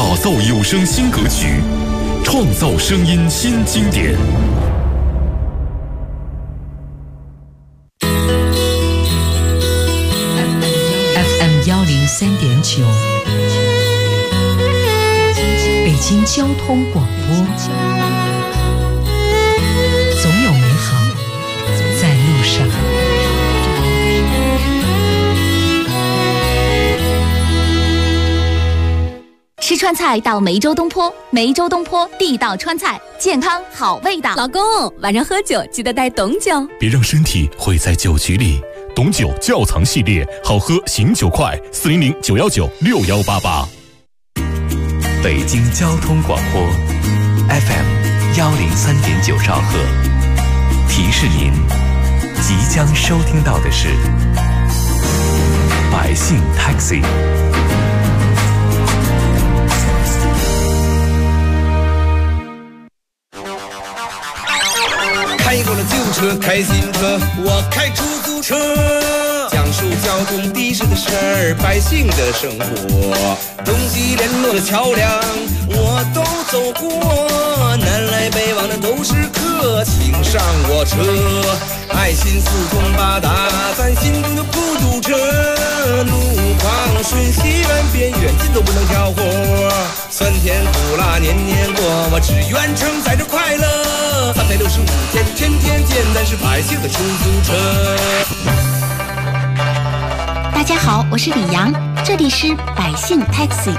打造有声新歌曲，创造声音新经典。 FM 103.9，北京交通广播，总有美好在路上。 吃川菜到梅州东坡，梅州东坡地道川菜，健康好味道。 老公，晚上喝酒记得带董酒， 别让身体毁在酒局里。董酒窖藏系列，好喝醒酒快，400-919-6188。 北京交通广播 FM 103.9兆赫，提示您即将收听到的是百姓 Taxi。 开过了救护车，开新车，我开出租车，讲述交通的士的事儿，百姓的生活，东西联络的桥梁我都走过，南来北往的都是客，请上我车，爱心四通八达，咱心中的孤独车，路况瞬息万变，远近都不能挑活，酸甜苦辣年年过，我只愿承载着快乐，365天天天见，咱是百姓的出租车。 大家好，我是李阳，这里是百姓 Taxi。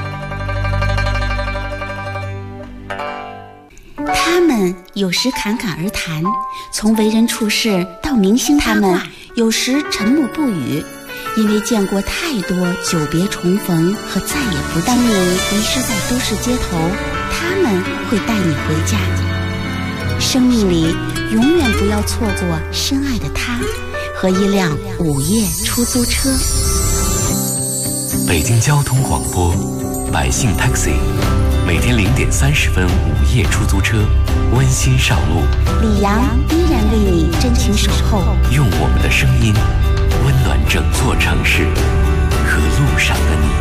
他们有时侃侃而谈，从为人处事到明星八卦，他们有时沉默不语，因为见过太多久别重逢和再也不见。当你迷失在都市街头，他们会带你回家。生命里永远不要错过深爱的他和一辆午夜出租车。 北京交通广播百姓 Taxi， 每天0点30分午夜出租车，温馨上路。 李阳依然为你真情守候， 用我们的声音温暖整座城市和路上的你。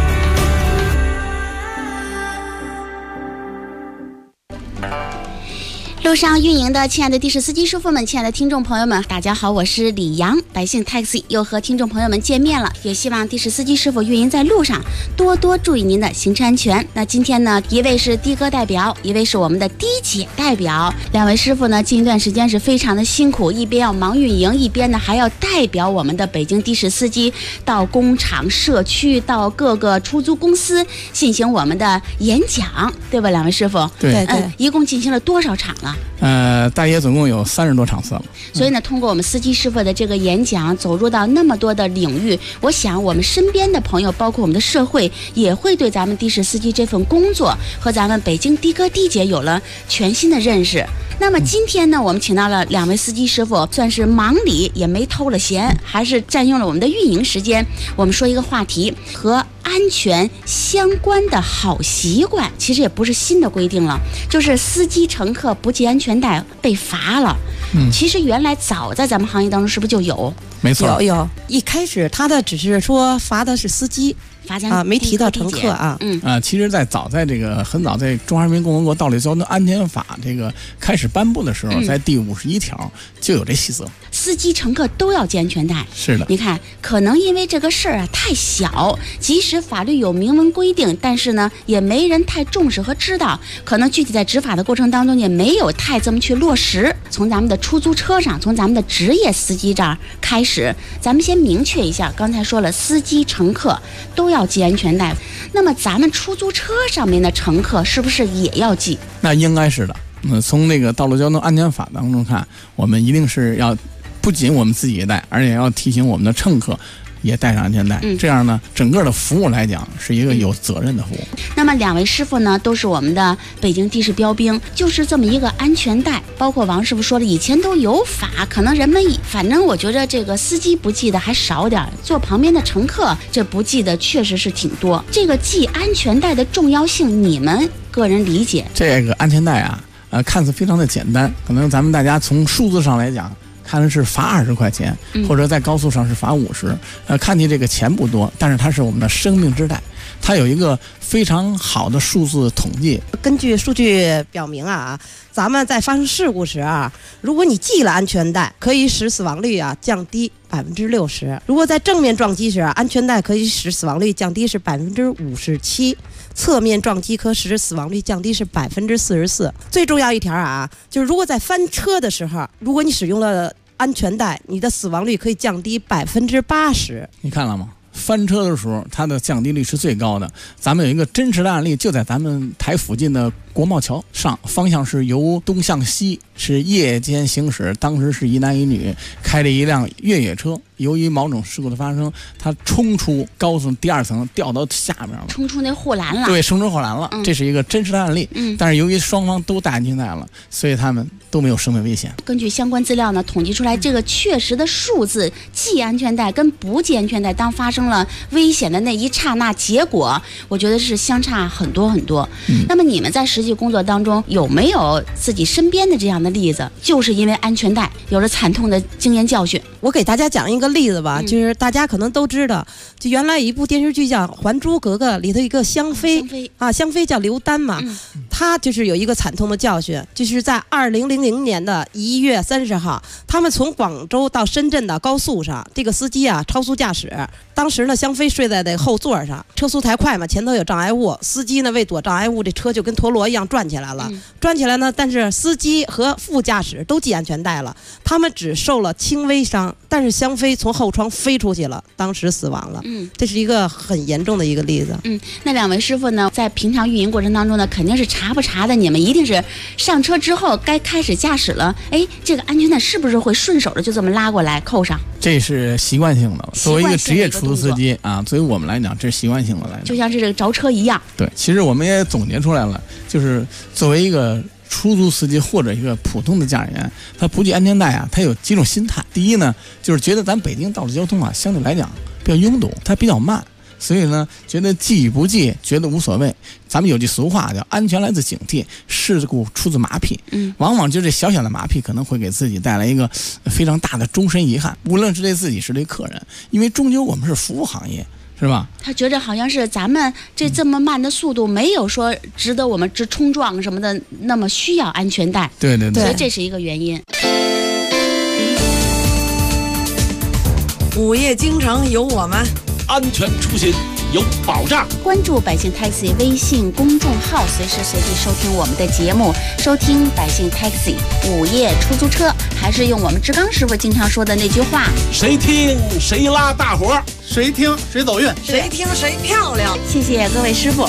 路上运营的亲爱的的士司机师傅们，亲爱的听众朋友们，大家好，我是李阳，百姓 Taxi 又和听众朋友们见面了，也希望的士司机师傅运营在路上多多注意您的行车安全。那今天呢，一位是的哥代表，一位是我们的的姐代表，两位师傅呢近一段时间是非常的辛苦，一边要忙运营，一边呢还要代表我们的北京的士司机到工厂、社区、到各个出租公司进行我们的演讲，对吧？两位师傅， 对， 一共进行了多少场了？ 大约总共有30多场次了。 所以呢，通过我们司机师傅的这个演讲，走入到那么多的领域，我想我们身边的朋友，包括我们的社会，也会对咱们的士司机这份工作和咱们北京的哥的姐有了全新的认识。那么今天呢，我们请到了两位司机师傅，算是忙里也没偷了闲，还是占用了我们的运营时间。我们说一个话题，和安全相关的好习惯，其实也不是新的规定了，就是司机乘客不系安全带被罚了。其实原来早在咱们行业当中是不是就有？ 没错， 有。一开始他的只是说罚的是司机。没提到乘客啊。 其实早在这个很早，在中华人民共和国道路交通安全法这个开始颁布的时候，在第51条就有这细则， 司机乘客都要系安全带。 是的， 你看，可能因为这个事儿啊太小，即使法律有明文规定，但是呢也没人太重视和知道，可能具体在执法的过程当中也没有太这么去落实。从咱们的出租车上，从咱们的职业司机这儿开始，咱们先明确一下，刚才说了，司机乘客都要系安全带，那么咱们出租车上面的乘客是不是也要系？ 那应该是的。从那个道路交通安全法当中看，我们一定是要不仅我们自己也带，而且要提醒我们的乘客也带上安全带，这样呢，整个的服务来讲是一个有责任的服务。 那么两位师傅呢，都是我们的北京的士标兵，就是这么一个安全带。包括王师傅说了，以前都有法，可能人们反正我觉得这个司机不系的还少点，坐旁边的乘客这不系的确实是挺多。这个系安全带的重要性，你们个人理解？ 这个安全带啊，看似非常的简单，可能咱们大家从数字上来讲看的是罚20块钱，或者在高速上是罚50，看起这个钱不多，但是它是我们的生命之带，它有一个非常好的数字统计。 根据数据表明啊，咱们在发生事故时啊，如果你系了安全带，可以使死亡率啊降低60%；如果在正面撞击时啊，安全带可以使死亡率降低是57%，侧面撞击可使死亡率降低是44%。最重要一条啊，就是如果在翻车的时候，如果你使用了安全带，你的死亡率可以降低80%。 你看了吗？翻车的时候，它的降低率是最高的。咱们有一个真实的案例，就在咱们台附近的国贸桥上，方向是由东向西，是夜间行驶。当时是一男一女开着一辆越野车，由于某种事故的发生，他冲出高速第2层，掉到下面了， 冲出那护栏了。 对，冲出护栏了。这是一个真实的案例。但是由于双方都戴安全带了，所以他们都没有生命危险。 根据相关资料呢，统计出来这个确实的数字，系安全带跟不系安全带，当发生了危险的那一刹那，结果我觉得是相差很多很多。那么你们在实际工作当中有没有自己身边的这样的例子，就是因为安全带有了惨痛的经验教训？ 我给大家讲一个例子吧，就是大家可能都知道，就原来有一部电视剧叫《还珠格格》，里头一个香妃啊，香妃叫刘丹嘛，她就是有一个惨痛的教训，就是在2000年的1月30号，他们从广州到深圳的高速上，这个司机啊超速驾驶，当时呢香妃睡在这后座上，车速太快嘛，前头有障碍物，司机呢为躲障碍物，这车就跟陀螺一样转起来了，转起来呢，但是司机和副驾驶都系安全带了，他们只受了轻微伤，但是香妃从后窗飞出去了，当时死亡了。这是一个很严重的一个例子。 那两位师傅呢，在平常运营过程当中呢，肯定是查不查的，你们一定是上车之后该开始驾驶了，哎，这个安全带是不是会顺手的就这么拉过来扣上？ 这是习惯性的，作为一个职业出租司机啊，作为我们来讲，这是习惯性的来讲， 就像是这个着车一样。 对，其实我们也总结出来了，就是作为一个出租司机或者一个普通的驾驶员，他不系安全带啊，他有几种心态。第一呢，就是觉得咱北京道路交通啊，相对来讲比较拥堵，它比较慢，所以呢，觉得系与不系觉得无所谓。咱们有句俗话叫安全来自警惕，事故出自马屁。往往就这小小的马屁可能会给自己带来一个非常大的终身遗憾，无论是对自己是对客人，因为终究我们是服务行业，是吧？ 他觉着好像是咱们这么慢的速度，没有说值得我们这冲撞什么的那么需要安全带。 对对对， 所以这是一个原因。 午夜京城有我们， 安全出行有保障。 关注百姓 Taxi 微信公众号，随时随地收听我们的节目，收听百姓 Taxi 午夜出租车，还是用我们志刚师傅经常说的那句话： 谁听谁拉大伙， 谁听谁走运， 谁听谁漂亮。 谢谢各位师傅。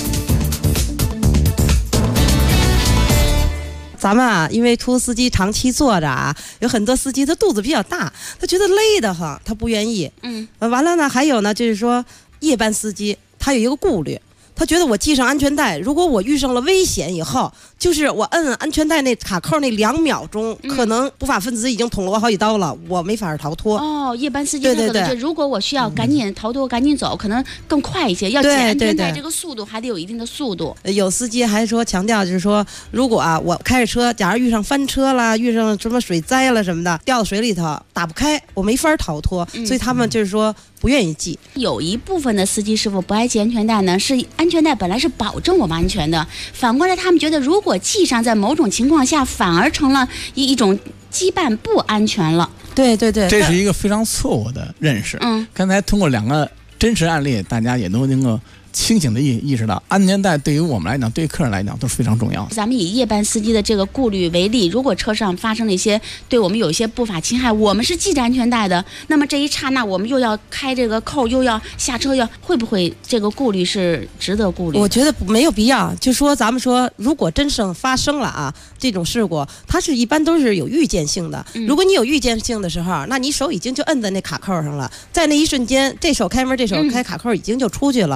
咱们啊，因为出租司机长期坐着啊，有很多司机他肚子比较大，他觉得累得慌，他不愿意。完了呢，还有呢，就是说夜班司机他有一个顾虑，他觉得我系上安全带，如果我遇上了危险以后，就是我摁安全带那卡扣那2秒钟，可能不法分子已经捅了我好几刀了，我没法逃脱。 夜班司机他可能就如果我需要赶紧逃脱、赶紧走，可能更快一些。要系安全带，这个速度还得有一定的速度。 有司机还说强调，就是说，如果啊我开着车，假如遇上翻车啦，遇上什么水灾了什么的，掉到水里头打不开，我没法逃脱，所以他们就是说不愿意系。 有一部分的司机师傅不爱系安全带呢，是安全带本来是保证我们安全的，反过来他们觉得如果系上，在某种情况下反而成了一种羁绊，不安全了。 对对对， 这是一个非常错误的认识。刚才通过2个真实案例，大家也都能够清醒的意识到，安全带对于我们来讲，对客人来讲都是非常重要的。 咱们以夜班司机的这个顾虑为例，如果车上发生了一些对我们有一些不法侵害，我们是系着安全带的，那么这一刹那我们又要开这个扣，又要下车，会不会这个顾虑是值得顾虑？ 我觉得没有必要。就说咱们说，如果真正发生了啊这种事故，它是一般都是有预见性的。如果你有预见性的时候，那你手已经就摁在那卡扣上了，在那一瞬间，这手开门，这手开卡扣已经就出去了，不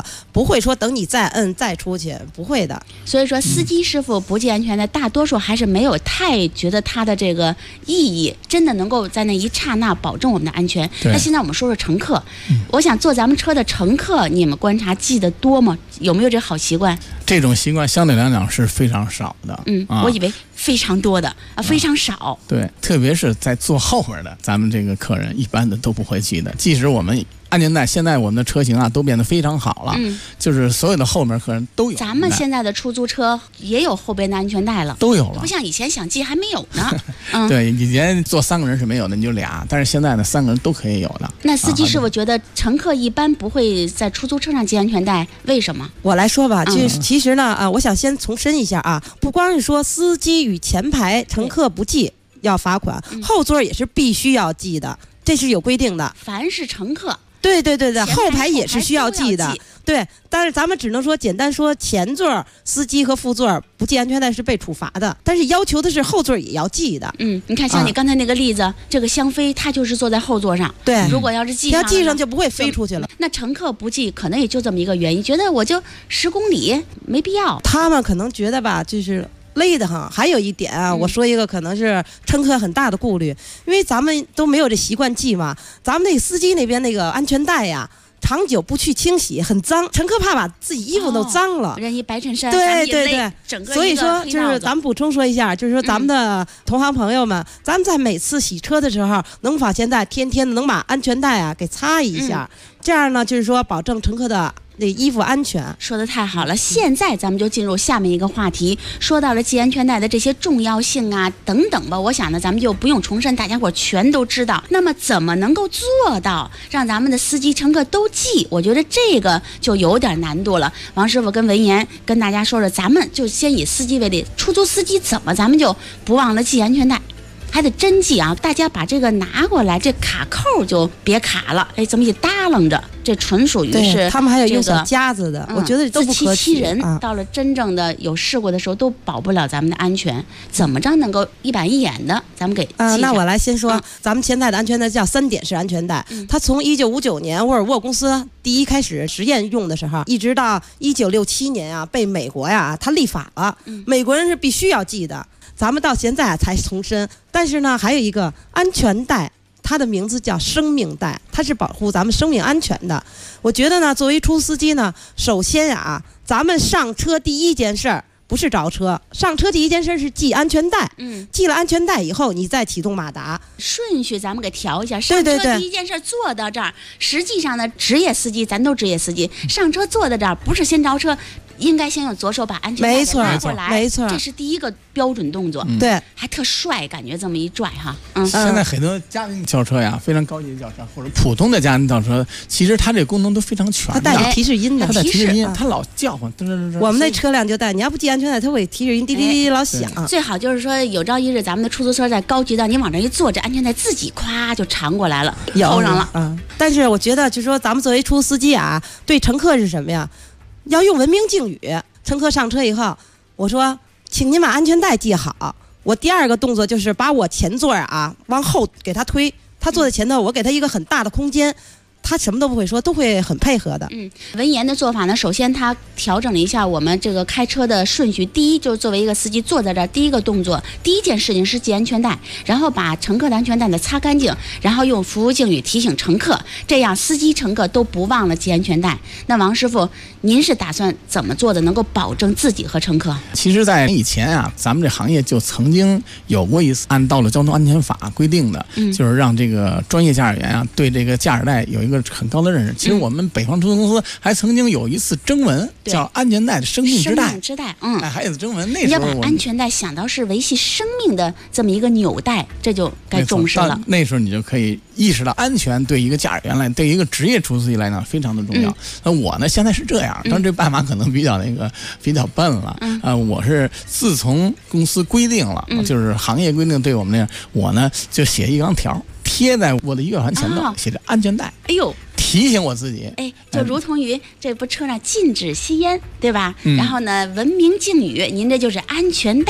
不会说等你再摁再出去，不会的。 所以说，司机师傅不系安全带，大多数还是没有太觉得它的这个意义，真的能够在那一刹那保证我们的安全。那现在我们说说乘客，我想坐咱们车的乘客，你们观察记得多吗？有没有这好习惯？ 这种习惯相对来讲是非常少的。 我以为非常多的非常少。 对，特别是在坐后边的，咱们这个客人一般的都不会系的。即使我们安全带，现在我们的车型啊都变得非常好了，就是所有的后面客人都有。 咱们现在的出租车也有后边的安全带了， 都有了， 不像以前想系还没有呢。 对，以前坐3个人是没有的，你就俩，但是现在呢3个人都可以有的。 那司机师傅觉得乘客一般不会在出租车上系安全带，为什么？ 我来说吧，其实呢我想先重申一下啊，不光是说司机与前排乘客不系要罚款，后座也是必须要系的，这是有规定的。 凡是乘客。 对，后排也是需要系的。对，但是咱们只能说简单说，前座司机和副座不系安全带是被处罚的，但是要求的是后座也要系的。 你看像你刚才那个例子，这个香妃她就是坐在后座上， 对， 如果要是系上， 要系上就不会飞出去了。 那乘客不系，可能也就这么一个原因，觉得我就10公里没必要。 他们可能觉得吧，就是累得很。还有一点啊，我说一个可能是乘客很大的顾虑，因为咱们都没有这习惯系嘛，咱们那司机那边那个安全带呀，长久不去清洗很脏，乘客怕把自己衣服都脏了。 人一白衬衫， 对， 整个所以说就是咱们补充说一下，就是说咱们的同行朋友们，咱们在每次洗车的时候，能把现在天天能把安全带啊给擦一下，这样呢就是说保证乘客的那衣服安全。 说得太好了，现在咱们就进入下面一个话题，说到了系安全带的这些重要性啊等等吧，我想呢咱们就不用重申，大家伙全都知道。那么怎么能够做到让咱们的司机乘客都系？我觉得这个就有点难度了。王师傅跟文言跟大家说说，咱们就先以司机为例，出租司机怎么咱们就不忘了系安全带，还得真系啊！大家把这个拿过来，这卡扣就别卡了，这么一耷楞着，这纯属于是他们还有用小夹子的，我觉得都不可取。 自欺欺人，到了真正的有事故的时候，都保不了咱们的安全。怎么着能够一板一眼的，咱们给那我来先说，咱们现在的安全带叫3点式安全带，它从1959年沃尔沃公司第一开始实验用的时候，一直到1967年啊，被美国呀它立法了，美国人是必须要系的。咱们到现在才重申，但是呢，还有一个安全带，它的名字叫生命带，它是保护咱们生命安全的。我觉得呢，作为出租司机呢，首先啊，咱们上车第一件事儿不是着车，上车第一件事是系安全带。系了安全带以后，你再启动马达。 顺序咱们给调一下，上车第一件事坐到这儿。实际上呢，职业司机咱都职业司机，上车坐到这儿不是先着车。应该先用左手把安全带给拉过来， 没错， 这是第一个标准动作。 对， 还特帅，感觉这么一拽哈。 现在很多家庭轿车呀，非常高级的轿车或者普通的家庭轿车，其实它这个功能都非常全。 它带着提示音的， 它带提示音，它老叫唤。 我们那车辆就带，你要不系安全带，它会提示音滴滴滴老响。 最好就是说，有朝一日咱们的出租车在高级到你往这一坐，这安全带自己咵就长过来了，扣上了。 但是我觉得，就是说咱们作为出租司机啊，对乘客是什么呀？要用文明敬语。乘客上车以后，我说，请您把安全带系好。我第二个动作就是把我前座啊往后给他推，他坐在前头，我给他一个很大的空间。他什么都不会说，都会很配合的。 文言的做法呢，首先他调整了一下我们这个开车的顺序。第一，就是作为一个司机坐在这儿，第一个动作，第一件事情是系安全带，然后把乘客的安全带呢擦干净，然后用服务敬语提醒乘客，这样司机乘客都不忘了系安全带。那王师傅，您是打算怎么做的，能够保证自己和乘客？ 其实，在以前啊，咱们这行业就曾经有过一次按道路交通安全法规定的，就是让这个专业驾驶员啊对这个驾驶带有一个很高的认识。其实我们北方出租公司还曾经有一次征文，叫安全带的生命之带。 生命之带， 还有征文，那时候你要把安全带想到是维系生命的这么一个纽带，这就该重视了。 那时候你就可以意识到安全对一个驾驶员来，对一个职业出租司机来讲非常的重要。那我呢，现在是这样，当然这办法可能比较笨了。我是自从公司规定了，就是行业规定对我们那样，我呢就写一张条贴在我的仪表盘前头，写着安全带。 哎呦， 提醒我自己。 就如同于这不车上禁止吸烟，对吧？然后呢，文明敬语，您这就是安全带。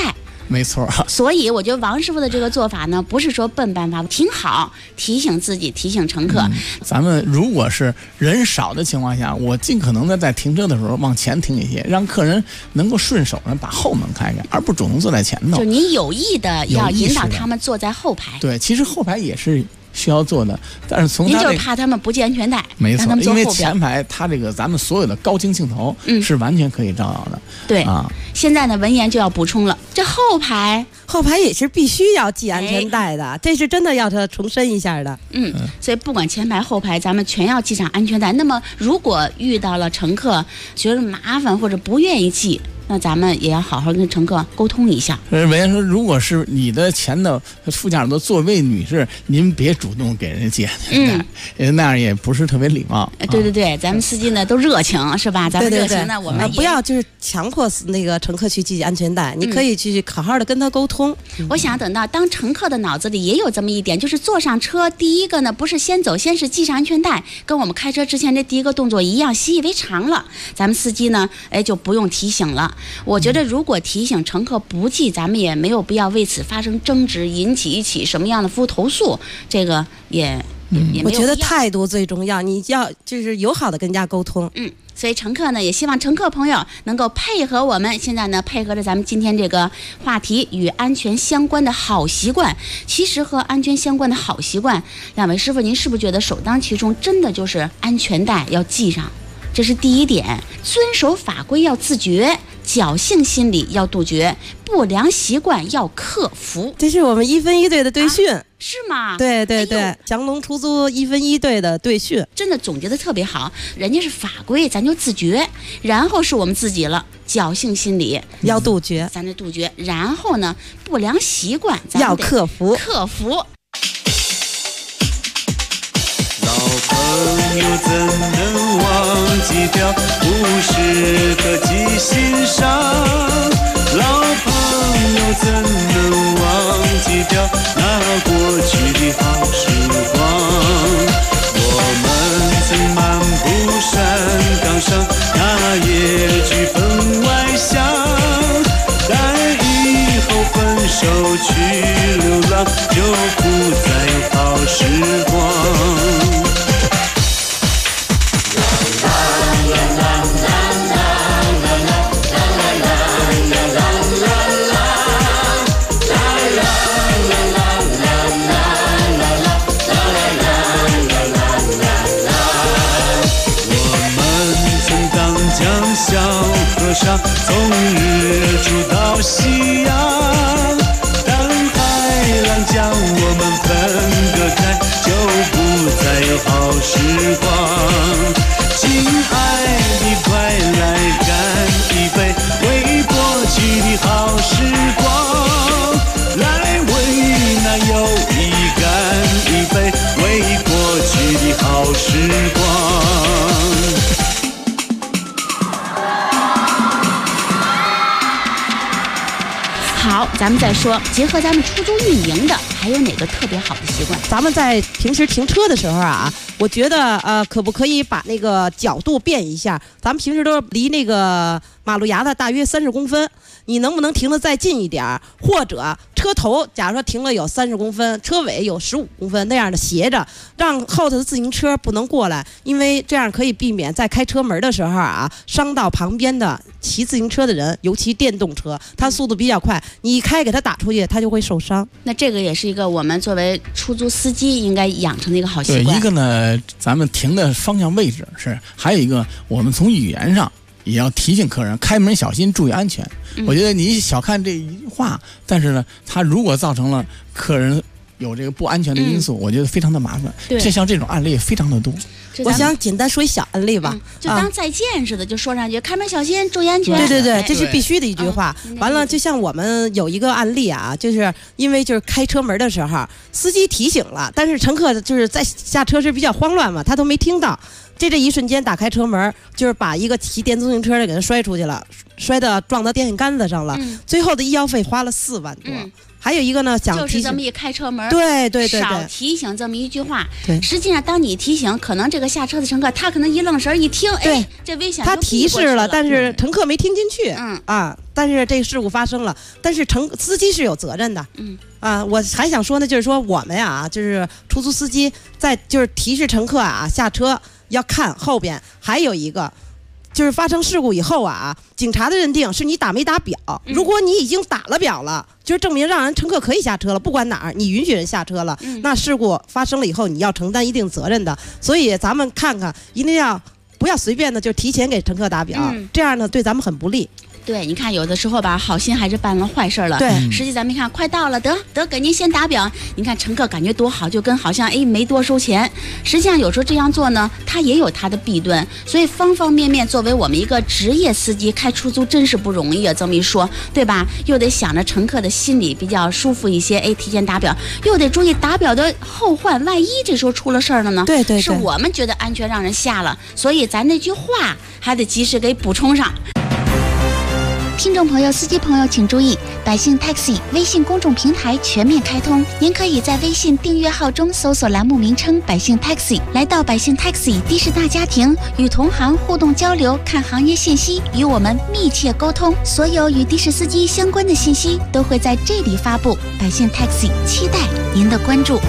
没错。 所以我觉得王师傅的这个做法呢，不是说笨办法，挺好，提醒自己，提醒乘客。 咱们如果是人少的情况下，我尽可能的在停车的时候往前停一些，让客人能够顺手的把后门开开，而不主动坐在前头。 就你有意的要引导他们坐在后排。 对，其实后排也是需要做的，但是从您就是怕他们不系安全带， 没错，因为前排排它这个咱们所有的高清镜头是完全可以照耀的。 对啊，现在呢文言就要补充了，这后排也是必须要系安全带的，这是真的要他重申一下的。 所以不管前排后排，咱们全要系上安全带。那么如果遇到了乘客觉得麻烦或者不愿意系，那咱们也要好好跟乘客沟通一下。 文言说，如果是你的前的副驾驶座座位女士，您别主动给人系安全带，那样也不是特别礼貌。 对，咱们司机呢都热情是吧？咱们热情呢，我们不要就是强迫那个乘客去系安全带，你可以去好好的跟他沟通。 我想等到当乘客的脑子里也有这么一点，就是坐上车第一个呢不是先走，先是系上安全带，跟我们开车之前这第一个动作一样，习以为常了。咱们司机呢，就不用提醒了。我觉得如果提醒乘客不系，咱们也没有必要为此发生争执，引起一起什么样的服务投诉，这个也没有。 我觉得态度最重要，你要就是友好的跟人家沟通。 所以乘客呢，也希望乘客朋友能够配合我们。现在呢，配合着咱们今天这个话题，与安全相关的好习惯。其实和安全相关的好习惯，两位师傅，您是不是觉得首当其冲，真的就是安全带要系上？这是第一点，遵守法规要自觉，侥幸心理要杜绝，不良习惯要克服。 这是我们1分1队的队训。 是吗？ 对，祥龙出租1分1队的队训， 真的总结的特别好。人家是法规，咱就自觉，然后是我们自己了，侥幸心理要杜绝， 咱就杜绝。然后呢，不良习惯咱要克服。 老朋友怎能忘记掉，不时刻记心上。老朋友怎能忘记掉那过去的好时光。我们曾漫步山岗上，那野菊分外香。但以后分手去流浪，就不再有好时光。小河上，从日出到夕阳。当海浪将我们分隔开，就不再有好时光。亲爱的，快来干一杯，为过去的好时光。来为那友谊干一杯，为过去的好时光。 好，咱们再说，结合咱们出租运营的，还有哪个特别好的习惯？ 咱们在平时停车的时候啊，我觉得可不可以把那个角度变一下？咱们平时都离那个马路牙子大约30公分，你能不能停得再近一点？或者车头假如说停了有30公分，车尾有15公分，那样的斜着，让后头的自行车不能过来，因为这样可以避免在开车门的时候啊，伤到旁边的骑自行车的人，尤其电动车，它速度比较快，你一开给它打出去，它就会受伤。 那这个也是一个我们作为出租司机应该养成的一个好习惯。 对，一个呢，咱们停的方向位置是，还有一个我们从语言上也要提醒客人开门小心，注意安全。我觉得你小看这一句话，但是呢，它如果造成了客人有这个不安全的因素，我觉得非常的麻烦。就像这种案例非常的多。 我想简单说一小案例吧， 就当再见似的，就说上句开门小心，注意安全。 对，这是必须的一句话。完了，就像我们有一个案例啊，就是因为就是开车门的时候，司机提醒了，但是乘客就是在下车时比较慌乱嘛，他都没听到。 这一瞬间打开车门，就是把一个骑电自行车的给他摔出去了，摔到撞到电线杆子上了，最后的医药费花了4万多。还有一个呢，想就是这么一开车门， 对， 少提醒这么一句话。 对， 实际上当你提醒，可能这个下车的乘客他可能一愣神一听，哎，这危险， 他提示了，但是乘客没听进去。但是这个事故发生了，但是司机是有责任的。我还想说呢，就是说我们呀，就是出租司机在就是提示乘客啊下车要看后边，还有一个。就是发生事故以后啊，警察的认定是你打没打表。如果你已经打了表了，就是证明让人乘客可以下车了，不管哪儿你允许人下车了，那事故发生了以后你要承担一定责任的。所以咱们看看，一定要不要随便的就提前给乘客打表，这样呢对咱们很不利。 对，你看有的时候吧，好心还是办了坏事了。 对， 实际咱们看快到了，得给您先打表。你看乘客感觉多好，就跟好像没多收钱。实际上有时候这样做呢，它也有它的弊端。所以方方面面，作为我们一个职业司机开出租真是不容易啊。这么一说，对吧？又得想着乘客的心里比较舒服一些，提前打表，又得注意打表的后患，万一这时候出了事儿了呢？ 对， 是我们觉得安全让人下了，所以咱那句话还得及时给补充上。听众朋友、司机朋友请注意，百姓 Taxi 微信公众平台全面开通，您可以在微信订阅号中搜索栏目名称百姓 Taxi， 来到百姓 Taxi 的士大家庭，与同行互动交流，看行业信息，与我们密切沟通，所有与的士司机相关的信息都会在这里发布。百姓 Taxi 期待您的关注。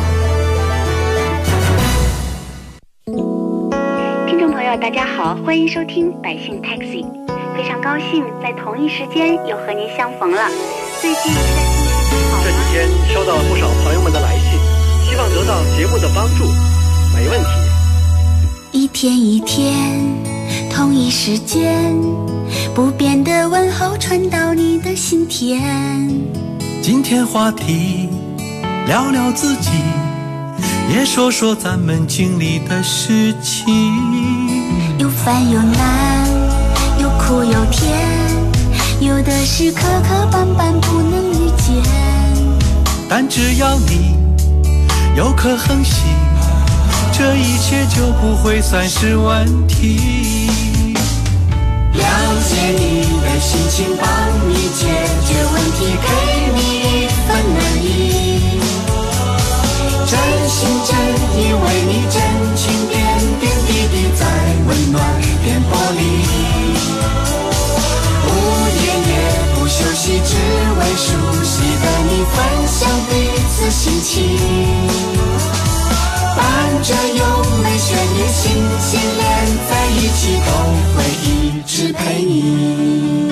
听众朋友大家好，欢迎收听百姓 Taxi，非常高兴在同一时间又和您相逢了。最近这几天收到了不少朋友们的来信，希望得到节目的帮助，没问题。 一天一天，同一时间，不变的问候传到你的心田。 今天话题聊聊自己，也说说咱们经历的事情， 有烦有难，有苦有甜，有的是磕磕绊绊不能遇见， 但只要你有颗恒心，这一切就不会算是问题。 了解你的心情，帮你解决问题，给你一份暖意，真心真意为你真情点点滴滴，在温暖电波里，不夜夜不休息，只为熟悉的你分享彼此心情，伴着优美旋律，心心连在一起，都会一直陪你。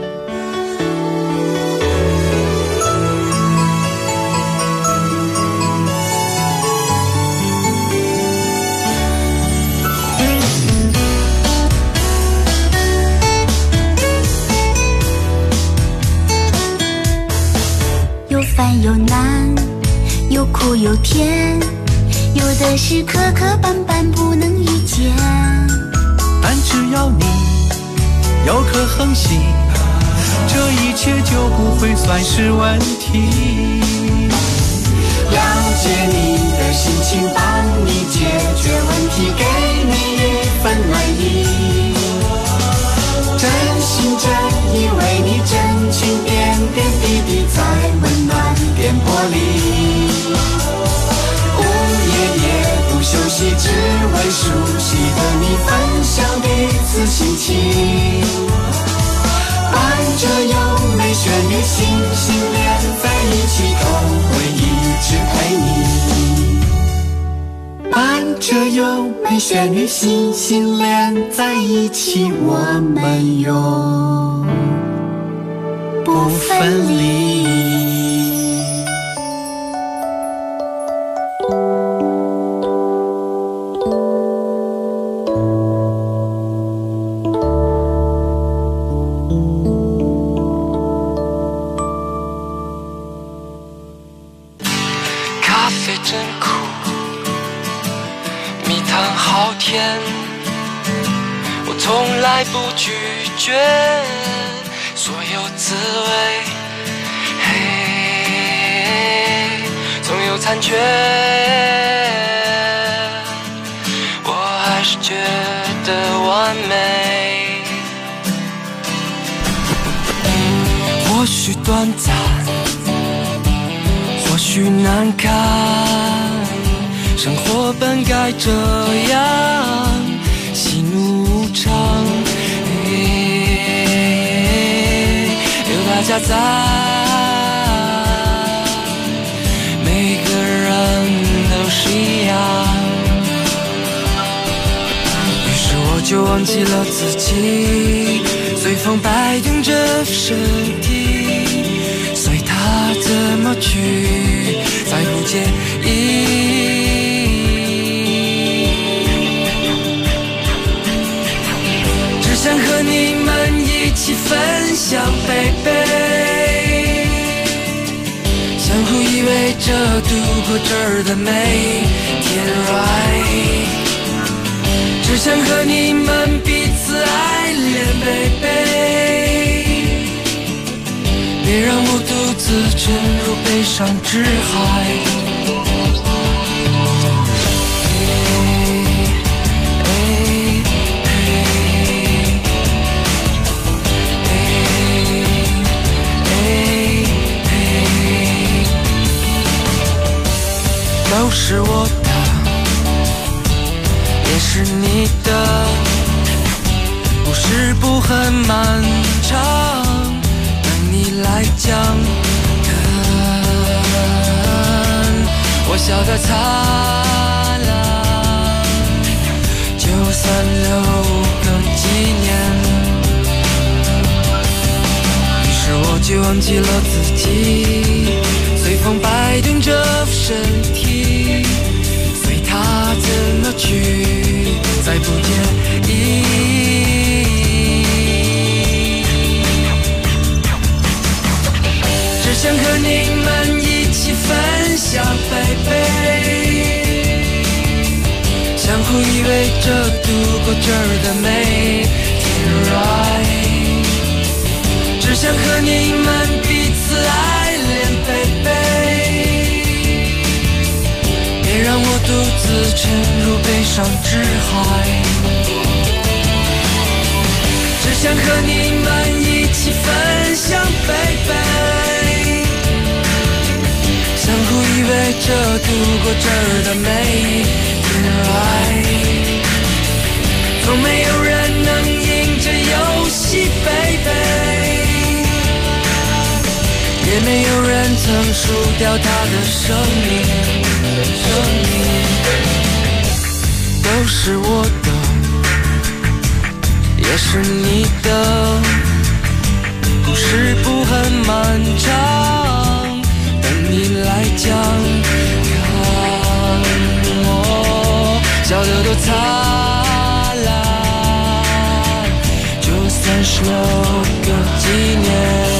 有烦有难，有苦有甜，有的是磕磕绊绊不能遇见， 但只要你有颗恒心，这一切就不会算是问题。 了解你的心情，帮你解决问题，给你一份暖意，真心真意为你真情点点滴滴，在温暖电波里，不夜夜不休息，只为熟悉的你分享彼此心情，伴着优美旋律，心心连在一起，都会一直陪你，伴着优美旋律，心心连在一起，我们永不分离。 咖啡真苦，蜜糖好甜，我从来不拒绝所有滋味，嘿，总有残缺，我还是觉得许短暂，或许难堪，生活本该这样，喜怒无常。有大家在，每个人都是一样。于是我就忘记了自己，随风摆动着身体，随它怎么去，再不介意。只想和你们一起分享baby，相互依偎着度过这儿的每天 right， 只想和你们彼此爱恋 baby， 别让我独自沉入悲伤之海。都是我的，也是你的，故事不很漫长，等你来讲。我笑得灿烂，就算留个纪念。于是我就忘记了自己，随风摆动着身体，随它怎么去，再不介意。只想和你们一起分享baby，相互依偎着度过这儿的每天 right， 只想和你们彼此爱恋baby， 别让我独自沉入悲伤之海，只想和你们一起分享baby， 相互依偎着度过这儿的每天 right， 从没有人能赢这游戏 baby， 也没有人曾输掉他的生命，都是我的，也是你的，故事不很漫长，等你来讲。看我笑得多灿烂，就算是留个纪念。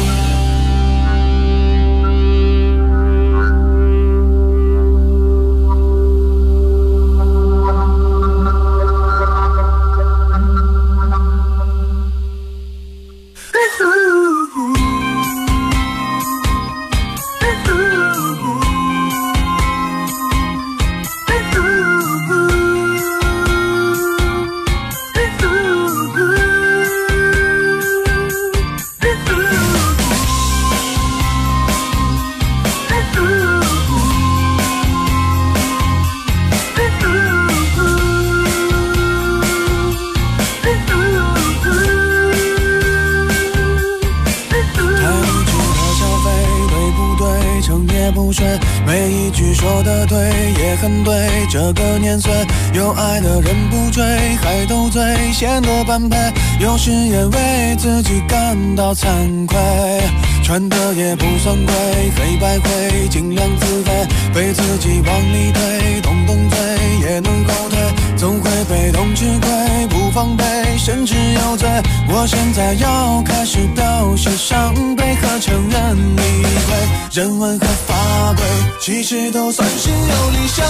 每一句说得对，也很对。这个年岁，有爱的人不追，还斗嘴，显得般配。有时也为自己感到惭愧，穿的也不算贵，黑白灰，尽量自卑，被自己往里推，动动嘴也能后退，总会被动吃亏，不防备，甚至有罪。我现在要开始表示伤悲和承认理亏，人文和法规其实都算是有理想，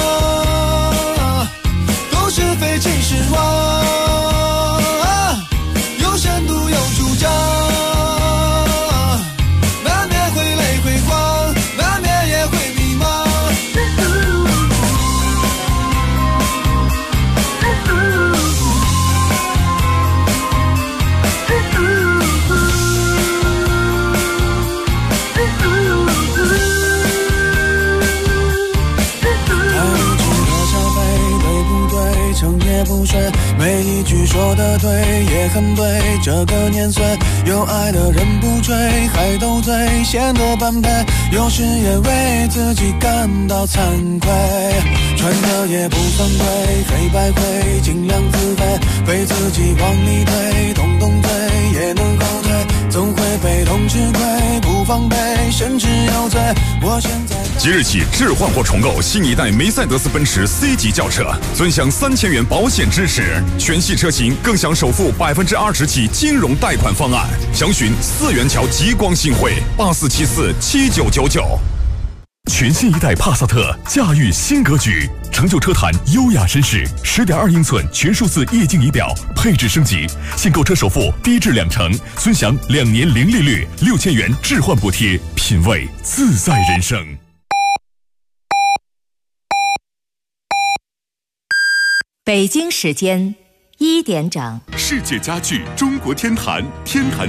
都是非其实妄，有深度有主张，难免会累会慌，难免也会迷茫。 很对，这个年岁有爱的人不追，还斗嘴，显得般配，有时也为自己感到惭愧，穿的也不算贵，黑白灰，尽量自卑，被自己往里推，动动嘴也能后退，总会被动吃亏，不防备，甚至有罪。我现在即日起置换或重购新一代梅赛德斯奔驰 C 级轿车，尊享3000元保险支持，全系车型更享首付20%起金融贷款方案。详询4元桥极光新汇84747999。 全新一代帕萨特驾驭新格局，成就车坛优雅绅士，10.2英寸全数字液晶仪表，配置升级，现购车首付低至20%，尊享2年零利率，6000元置换补贴，品味自在人生。 北京时间1点整， 世界家具中国天坛，天坛